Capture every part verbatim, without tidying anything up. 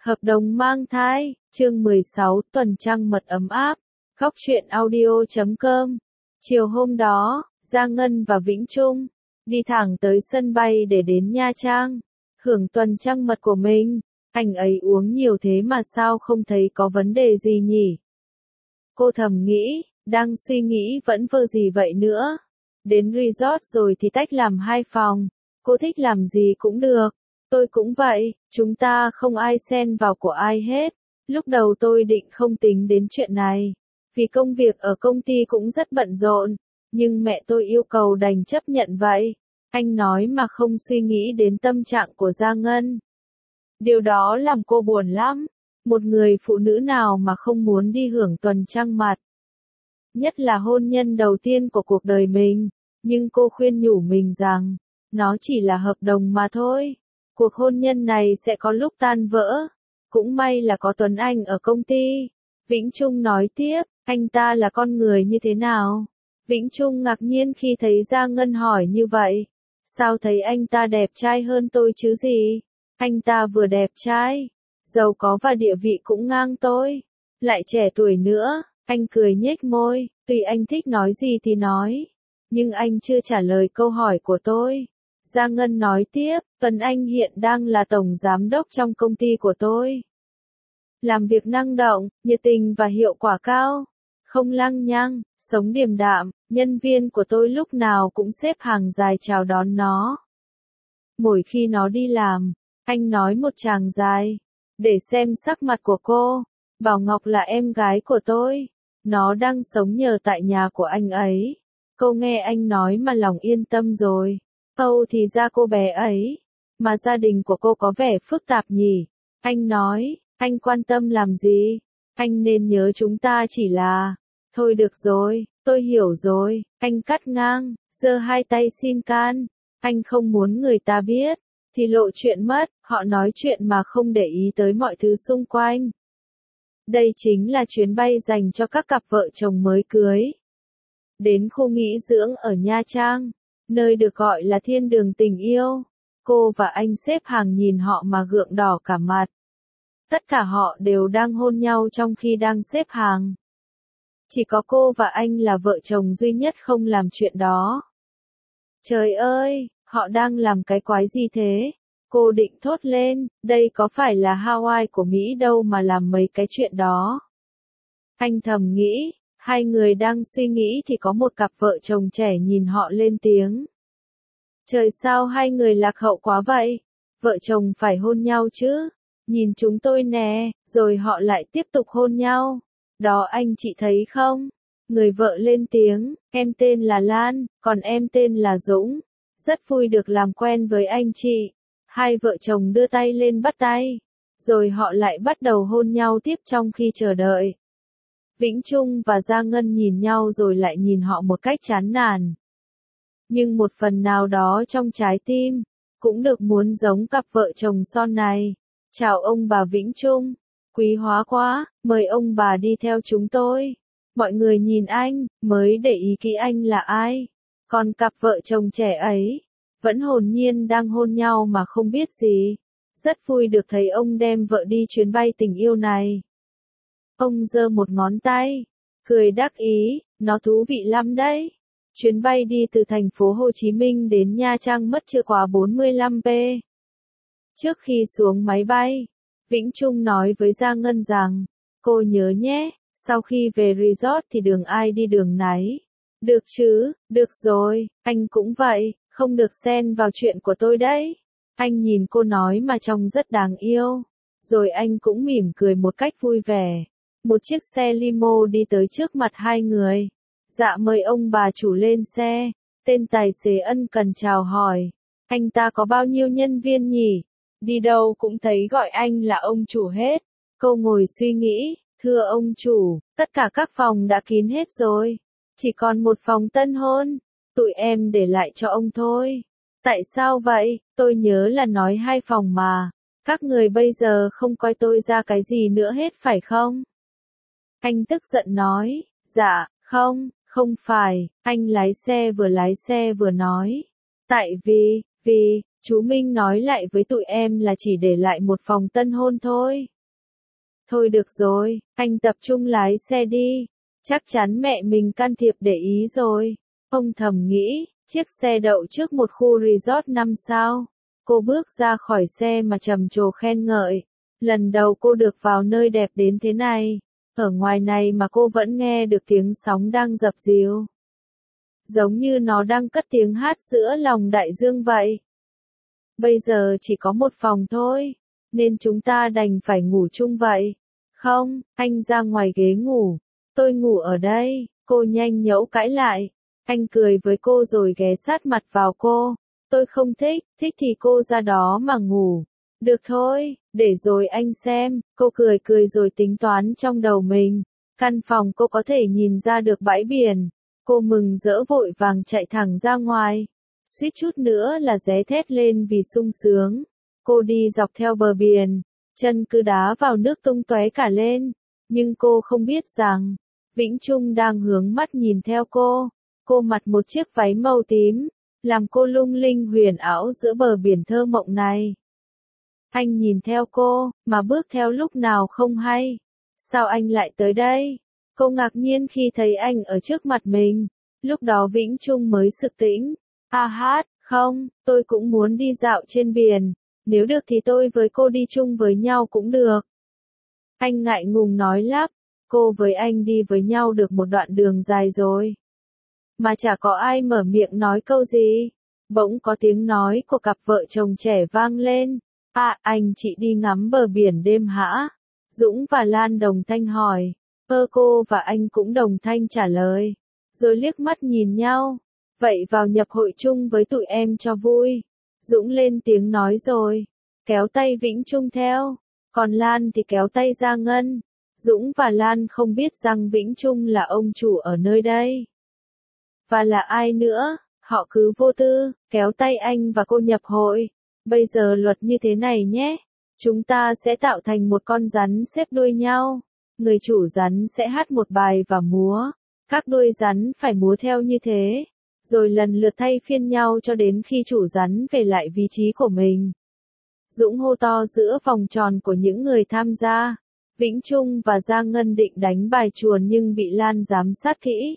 Hợp đồng mang thai, chương mười sáu, tuần trăng mật ấm áp, góc truyện audio chấm com. Chiều hôm đó, Giang Ngân và Vĩnh Trung đi thẳng tới sân bay để đến Nha Trang, hưởng tuần trăng mật của mình. Anh ấy uống nhiều thế mà sao không thấy có vấn đề gì nhỉ? Cô thầm nghĩ, đang suy nghĩ vẫn vơ gì vậy nữa. Đến resort rồi thì tách làm hai phòng, cô thích làm gì cũng được. Tôi cũng vậy, chúng ta không ai xen vào của ai hết. Lúc đầu tôi định không tính đến chuyện này, vì công việc ở công ty cũng rất bận rộn, nhưng mẹ tôi yêu cầu đành chấp nhận vậy. Anh nói mà không suy nghĩ đến tâm trạng của Giang Ngân. Điều đó làm cô buồn lắm. Một người phụ nữ nào mà không muốn đi hưởng tuần trăng mật. Nhất là hôn nhân đầu tiên của cuộc đời mình. Nhưng cô khuyên nhủ mình rằng, nó chỉ là hợp đồng mà thôi. Cuộc hôn nhân này sẽ có lúc tan vỡ. Cũng may là có Tuấn Anh ở công ty. Vĩnh Trung nói tiếp, anh ta là con người như thế nào? Vĩnh Trung ngạc nhiên khi thấy Giang Ngân hỏi như vậy. Sao thấy anh ta đẹp trai hơn tôi chứ gì? Anh ta vừa đẹp trai, giàu có và địa vị cũng ngang tôi. Lại trẻ tuổi nữa, anh cười nhếch môi, tùy anh thích nói gì thì nói. Nhưng anh chưa trả lời câu hỏi của tôi. Giang Ngân nói tiếp, Tuấn Anh hiện đang là tổng giám đốc trong công ty của tôi. Làm việc năng động, nhiệt tình và hiệu quả cao. Không lăng nhăng, sống điềm đạm, nhân viên của tôi lúc nào cũng xếp hàng dài chào đón nó. Mỗi khi nó đi làm, anh nói một tràng dài, để xem sắc mặt của cô. Bảo Ngọc là em gái của tôi. Nó đang sống nhờ tại nhà của anh ấy. Cô nghe anh nói mà lòng yên tâm rồi. Âu thì ra cô bé ấy. Mà gia đình của cô có vẻ phức tạp nhỉ? Anh nói, anh quan tâm làm gì? Anh nên nhớ chúng ta chỉ là... Thôi được rồi, tôi hiểu rồi. Anh cắt ngang, giơ hai tay xin can. Anh không muốn người ta biết. Thì lộ chuyện mất, họ nói chuyện mà không để ý tới mọi thứ xung quanh. Đây chính là chuyến bay dành cho các cặp vợ chồng mới cưới. Đến khu nghỉ dưỡng ở Nha Trang, nơi được gọi là thiên đường tình yêu. Cô và anh xếp hàng nhìn họ mà gượng đỏ cả mặt. Tất cả họ đều đang hôn nhau trong khi đang xếp hàng. Chỉ có cô và anh là vợ chồng duy nhất không làm chuyện đó. Trời ơi, họ đang làm cái quái gì thế? Cô định thốt lên, đây có phải là Hawaii của Mỹ đâu mà làm mấy cái chuyện đó. Anh thầm nghĩ, hai người đang suy nghĩ thì có một cặp vợ chồng trẻ nhìn họ lên tiếng. Trời sao hai người lạc hậu quá vậy? Vợ chồng phải hôn nhau chứ? Nhìn chúng tôi nè, rồi họ lại tiếp tục hôn nhau. Đó anh chị thấy không? Người vợ lên tiếng, em tên là Lan, còn em tên là Dũng. Rất vui được làm quen với anh chị. Hai vợ chồng đưa tay lên bắt tay. Rồi họ lại bắt đầu hôn nhau tiếp trong khi chờ đợi. Vĩnh Trung và Giang Ngân nhìn nhau rồi lại nhìn họ một cách chán nản. Nhưng một phần nào đó trong trái tim, cũng được muốn giống cặp vợ chồng son này. Chào ông bà Vĩnh Trung. Quý hóa quá, mời ông bà đi theo chúng tôi. Mọi người nhìn anh, mới để ý kỹ anh là ai. Còn cặp vợ chồng trẻ ấy, vẫn hồn nhiên đang hôn nhau mà không biết gì. Rất vui được thấy ông đem vợ đi chuyến bay tình yêu này. Ông giơ một ngón tay, cười đắc ý, nó thú vị lắm đấy. Chuyến bay đi từ thành phố Hồ Chí Minh đến Nha Trang mất chưa quá bốn mươi lăm phút. Trước khi xuống máy bay, Vĩnh Trung nói với Giang Ngân rằng, cô nhớ nhé, sau khi về resort thì đường ai đi đường nấy. Được chứ, được rồi, anh cũng vậy, không được xen vào chuyện của tôi đấy. Anh nhìn cô nói mà trông rất đáng yêu. Rồi anh cũng mỉm cười một cách vui vẻ. Một chiếc xe limo đi tới trước mặt hai người. Dạ mời ông bà chủ lên xe. Tên tài xế ân cần chào hỏi. Anh ta có bao nhiêu nhân viên nhỉ? Đi đâu cũng thấy gọi anh là ông chủ hết. Cô ngồi suy nghĩ, thưa ông chủ, tất cả các phòng đã kín hết rồi. Chỉ còn một phòng tân hôn. Tụi em để lại cho ông thôi. Tại sao vậy? Tôi nhớ là nói hai phòng mà. Các người bây giờ không coi tôi ra cái gì nữa hết phải không? Anh tức giận nói, dạ, không, không phải. Anh lái xe vừa lái xe vừa nói. Tại vì, vì, Chú Minh nói lại với tụi em là chỉ để lại một phòng tân hôn thôi. Thôi được rồi, anh tập trung lái xe đi. Chắc chắn mẹ mình can thiệp để ý rồi. Ông thầm nghĩ, chiếc xe đậu trước một khu resort năm sao. Cô bước ra khỏi xe mà trầm trồ khen ngợi. Lần đầu cô được vào nơi đẹp đến thế này. Ở ngoài này mà cô vẫn nghe được tiếng sóng đang dập dìu. Giống như nó đang cất tiếng hát giữa lòng đại dương vậy. Bây giờ chỉ có một phòng thôi, nên chúng ta đành phải ngủ chung vậy. Không, anh ra ngoài ghế ngủ. Tôi ngủ ở đây, cô nhanh nhẩu cãi lại. Anh cười với cô rồi ghé sát mặt vào cô. Tôi không thích, thích thì cô ra đó mà ngủ. Được thôi, để rồi anh xem. Cô cười cười rồi tính toán trong đầu mình. Căn phòng cô có thể nhìn ra được bãi biển. Cô mừng rỡ vội vàng chạy thẳng ra ngoài. Suýt chút nữa là ré thét lên vì sung sướng. Cô đi dọc theo bờ biển, chân cứ đá vào nước tung tóe cả lên. Nhưng cô không biết rằng, Vĩnh Trung đang hướng mắt nhìn theo cô. Cô mặc một chiếc váy màu tím, làm cô lung linh huyền ảo giữa bờ biển thơ mộng này. Anh nhìn theo cô, mà bước theo lúc nào không hay. Sao anh lại tới đây? Cô ngạc nhiên khi thấy anh ở trước mặt mình. Lúc đó Vĩnh Trung mới sực tỉnh. A hát, không, tôi cũng muốn đi dạo trên biển. Nếu được thì tôi với cô đi chung với nhau cũng được. Anh ngại ngùng nói lắp. Cô với anh đi với nhau được một đoạn đường dài rồi. Mà chả có ai mở miệng nói câu gì. Bỗng có tiếng nói của cặp vợ chồng trẻ vang lên. À, anh chị đi ngắm bờ biển đêm hả? Dũng và Lan đồng thanh hỏi. Ơ cô và anh cũng đồng thanh trả lời. Rồi liếc mắt nhìn nhau. Vậy vào nhập hội chung với tụi em cho vui. Dũng lên tiếng nói rồi. Kéo tay Vĩnh Trung theo. Còn Lan thì kéo tay Gia Ngân. Dũng và Lan không biết rằng Vĩnh Trung là ông chủ ở nơi đây. Và là ai nữa, họ cứ vô tư, kéo tay anh và cô nhập hội. Bây giờ luật như thế này nhé. Chúng ta sẽ tạo thành một con rắn xếp đuôi nhau. Người chủ rắn sẽ hát một bài và múa. Các đuôi rắn phải múa theo như thế. Rồi lần lượt thay phiên nhau cho đến khi chủ rắn về lại vị trí của mình. Dũng hô to giữa vòng tròn của những người tham gia. Vĩnh Trung và Gia Ngân định đánh bài chuồn nhưng bị Lan giám sát kỹ.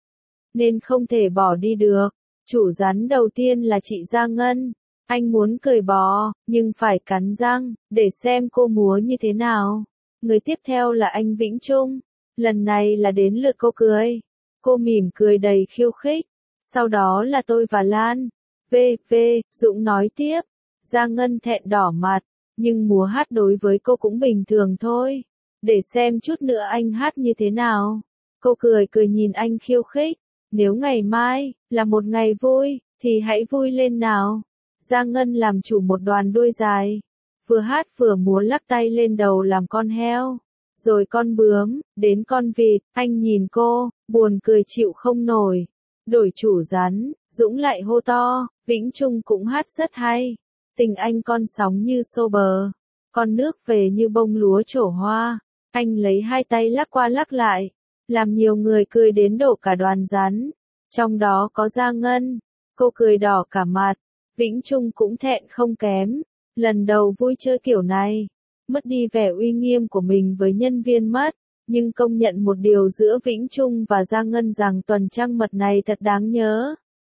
Nên không thể bỏ đi được. Chủ rắn đầu tiên là chị Gia Ngân. Anh muốn cười bò, nhưng phải cắn răng, để xem cô múa như thế nào. Người tiếp theo là anh Vĩnh Trung. Lần này là đến lượt cô cười. Cô mỉm cười đầy khiêu khích. Sau đó là tôi và Lan. V, V, Dũng nói tiếp. Gia Ngân thẹn đỏ mặt, nhưng múa hát đối với cô cũng bình thường thôi. Để xem chút nữa anh hát như thế nào. Cô cười cười nhìn anh khiêu khích. Nếu ngày mai là một ngày vui, thì hãy vui lên nào. Gia Ngân làm chủ một đoàn đuôi dài. Vừa hát vừa múa lắc tay lên đầu làm con heo. Rồi con bướm, đến con vịt. Anh nhìn cô, buồn cười chịu không nổi. Đổi chủ rắn, Dũng lại hô to. Vĩnh Trung cũng hát rất hay. Tình anh con sóng như xô bờ. Con nước về như bông lúa trổ hoa. Anh lấy hai tay lắc qua lắc lại. Làm nhiều người cười đến đổ cả đoàn rắn. Trong đó có Gia Ngân. Cô cười đỏ cả mặt. Vĩnh Trung cũng thẹn không kém. Lần đầu vui chơi kiểu này. Mất đi vẻ uy nghiêm của mình với nhân viên mất. Nhưng công nhận một điều giữa Vĩnh Trung và Gia Ngân rằng tuần trăng mật này thật đáng nhớ.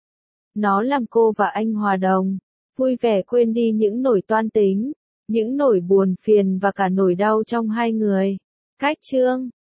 Nó làm cô và anh hòa đồng. Vui vẻ quên đi những nỗi toan tính. Những nỗi buồn phiền và cả nỗi đau trong hai người. Cách chương